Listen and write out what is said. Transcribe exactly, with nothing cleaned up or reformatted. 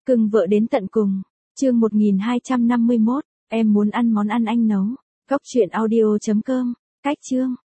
Cưng vợ đến tận cùng. Chương một nghìn hai trăm năm mươi mốt, em muốn ăn món ăn anh nấu. Cốc truyện audio chấm com. Cách chương.